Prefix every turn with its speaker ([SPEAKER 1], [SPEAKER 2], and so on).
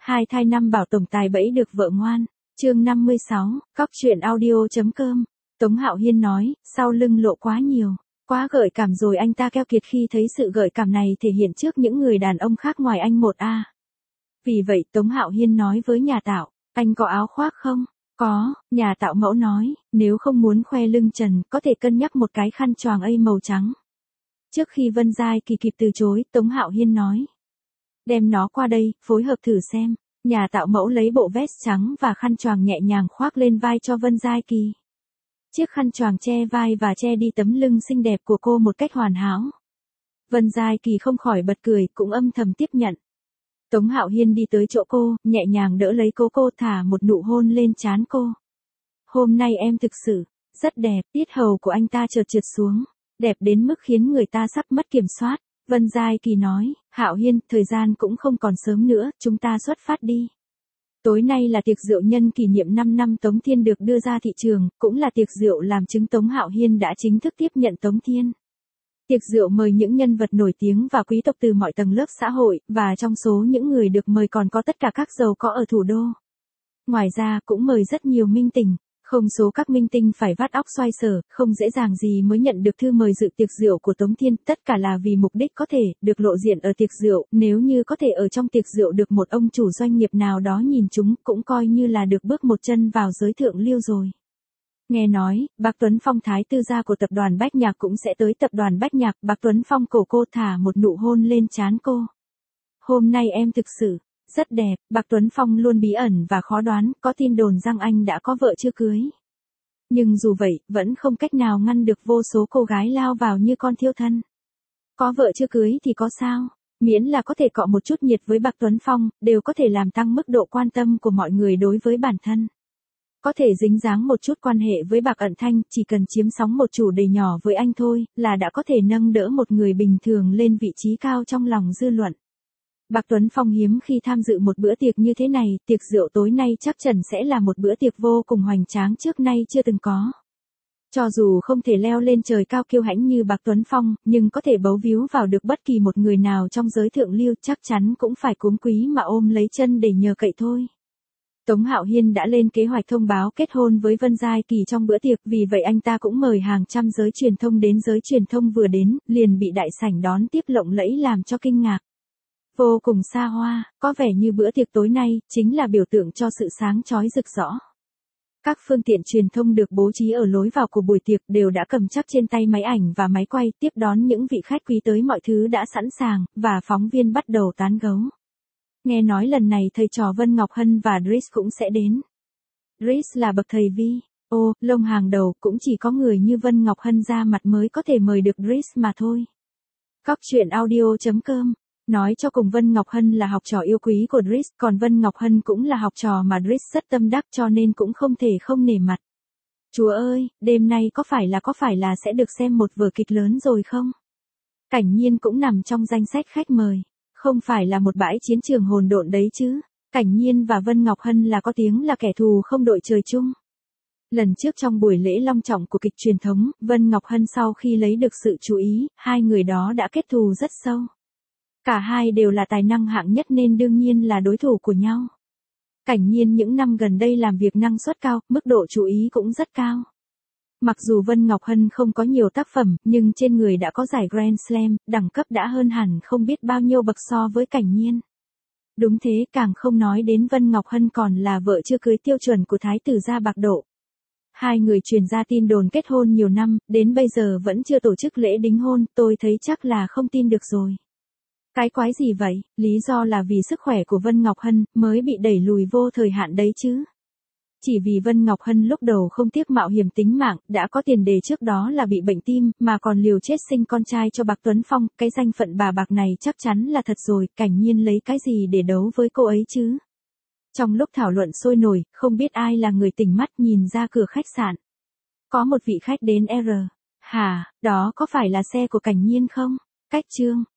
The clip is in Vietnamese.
[SPEAKER 1] Hai thai năm bảo tổng tài bẫy được vợ ngoan. Chương 56, Cóc truyện audio.com. Tống Hạo Hiên nói, sau lưng lộ quá nhiều, quá gợi cảm rồi, anh ta keo kiệt khi thấy sự gợi cảm này thể hiện trước những người đàn ông khác ngoài anh một a. Vì vậy Tống Hạo Hiên nói với nhà tạo, anh có áo khoác không? Có, nhà tạo mẫu nói, nếu không muốn khoe lưng trần, có thể cân nhắc một cái khăn choàng A màu trắng. Trước khi Vân Giai Kỳ kịp từ chối, Tống Hạo Hiên nói, đem nó qua đây, phối hợp thử xem. Nhà tạo mẫu lấy bộ vest trắng và khăn choàng nhẹ nhàng khoác lên vai cho Vân Giai Kỳ. Chiếc khăn choàng che vai và che đi tấm lưng xinh đẹp của cô một cách hoàn hảo. Vân Giai Kỳ không khỏi bật cười, cũng âm thầm tiếp nhận. Tống Hạo Hiên đi tới chỗ cô, nhẹ nhàng đỡ lấy cô thả một nụ hôn lên trán cô. Hôm nay em thực sự rất đẹp, tiết hầu của anh ta trượt xuống, đẹp đến mức khiến người ta sắp mất kiểm soát. Vân Giai Kỳ nói, Hạo Hiên, thời gian cũng không còn sớm nữa, chúng ta xuất phát đi. Tối nay là tiệc rượu nhân kỷ niệm 5 năm Tống Thiên được đưa ra thị trường, cũng là tiệc rượu làm chứng Tống Hạo Hiên đã chính thức tiếp nhận Tống Thiên. Tiệc rượu mời những nhân vật nổi tiếng và quý tộc từ mọi tầng lớp xã hội, và trong số những người được mời còn có tất cả các giàu có ở thủ đô. Ngoài ra cũng mời rất nhiều minh tinh. Không số các minh tinh phải vắt óc xoay sở, không dễ dàng gì mới nhận được thư mời dự tiệc rượu của Tống Thiên, tất cả là vì mục đích có thể được lộ diện ở tiệc rượu, nếu như có thể ở trong tiệc rượu được một ông chủ doanh nghiệp nào đó nhìn chúng, cũng coi như là được bước một chân vào giới thượng lưu rồi. Nghe nói, bác Tuấn Phong thái tư gia của tập đoàn Bách Nhạc cũng sẽ tới tập đoàn Bách Nhạc, bác Tuấn Phong cổ cô thả một nụ hôn lên trán cô. Hôm nay em thực sự rất đẹp, bác Tuấn Phong luôn bí ẩn và khó đoán, có tin đồn rằng anh đã có vợ chưa cưới. Nhưng dù vậy, vẫn không cách nào ngăn được vô số cô gái lao vào như con thiêu thân. Có vợ chưa cưới thì có sao, miễn là có thể cọ một chút nhiệt với bác Tuấn Phong, đều có thể làm tăng mức độ quan tâm của mọi người đối với bản thân. Có thể dính dáng một chút quan hệ với bác Ẩn Thanh, chỉ cần chiếm sóng một chủ đề nhỏ với anh thôi, là đã có thể nâng đỡ một người bình thường lên vị trí cao trong lòng dư luận. Bác Tuấn Phong hiếm khi tham dự một bữa tiệc như thế này, tiệc rượu tối nay chắc chắn sẽ là một bữa tiệc vô cùng hoành tráng trước nay chưa từng có. Cho dù không thể leo lên trời cao kiêu hãnh như bác Tuấn Phong, nhưng có thể bấu víu vào được bất kỳ một người nào trong giới thượng lưu, chắc chắn cũng phải cúm quý mà ôm lấy chân để nhờ cậy thôi. Tống Hạo Hiên đã lên kế hoạch thông báo kết hôn với Vân Giai Kỳ trong bữa tiệc, vì vậy anh ta cũng mời hàng trăm giới truyền thông đến. Giới truyền thông vừa đến, liền bị đại sảnh đón tiếp lộng lẫy làm cho kinh ngạc. Vô cùng xa hoa, có vẻ như bữa tiệc tối nay chính là biểu tượng cho sự sáng chói rực rỡ. Các phương tiện truyền thông được bố trí ở lối vào của buổi tiệc đều đã cầm chắc trên tay máy ảnh và máy quay, tiếp đón những vị khách quý tới, mọi thứ đã sẵn sàng, và phóng viên bắt đầu tán gẫu. Nghe nói lần này thầy trò Vân Ngọc Hân và Dries cũng sẽ đến. Dries là bậc thầy video, lông hàng đầu, cũng chỉ có người như Vân Ngọc Hân ra mặt mới có thể mời được Dries mà thôi. Cóc truyện audio.com. Nói cho cùng, Vân Ngọc Hân là học trò yêu quý của Dries, còn Vân Ngọc Hân cũng là học trò mà Dries rất tâm đắc, cho nên cũng không thể không nể mặt. Chúa ơi, đêm nay có phải là sẽ được xem một vở kịch lớn rồi không? Cảnh Nhiên cũng nằm trong danh sách khách mời. Không phải là một bãi chiến trường hồn độn đấy chứ. Cảnh Nhiên và Vân Ngọc Hân là có tiếng là kẻ thù không đội trời chung. Lần trước trong buổi lễ long trọng của kịch truyền thống, Vân Ngọc Hân sau khi lấy được sự chú ý, hai người đó đã kết thù rất sâu. Cả hai đều là tài năng hạng nhất nên đương nhiên là đối thủ của nhau. Cảnh Nhiên những năm gần đây làm việc năng suất cao, mức độ chú ý cũng rất cao. Mặc dù Vân Ngọc Hân không có nhiều tác phẩm, nhưng trên người đã có giải Grand Slam, đẳng cấp đã hơn hẳn không biết bao nhiêu bậc so với Cảnh Nhiên. Đúng thế, càng không nói đến Vân Ngọc Hân còn là vợ chưa cưới tiêu chuẩn của thái tử gia Bạc Độ. Hai người truyền ra tin đồn kết hôn nhiều năm, đến bây giờ vẫn chưa tổ chức lễ đính hôn, tôi thấy chắc là không tin được rồi. Cái quái gì vậy, lý do là vì sức khỏe của Vân Ngọc Hân mới bị đẩy lùi vô thời hạn đấy chứ. Chỉ vì Vân Ngọc Hân lúc đầu không tiếc mạo hiểm tính mạng, đã có tiền đề trước đó là bị bệnh tim, mà còn liều chết sinh con trai cho bác Tuấn Phong, cái danh phận bà bạc này chắc chắn là thật rồi, Cảnh Nhiên lấy cái gì để đấu với cô ấy chứ. Trong lúc thảo luận sôi nổi, không biết ai là người tỉnh mắt nhìn ra cửa khách sạn. Có một vị khách đến R. Hả, đó có phải là xe của Cảnh Nhiên không? Cách Trương,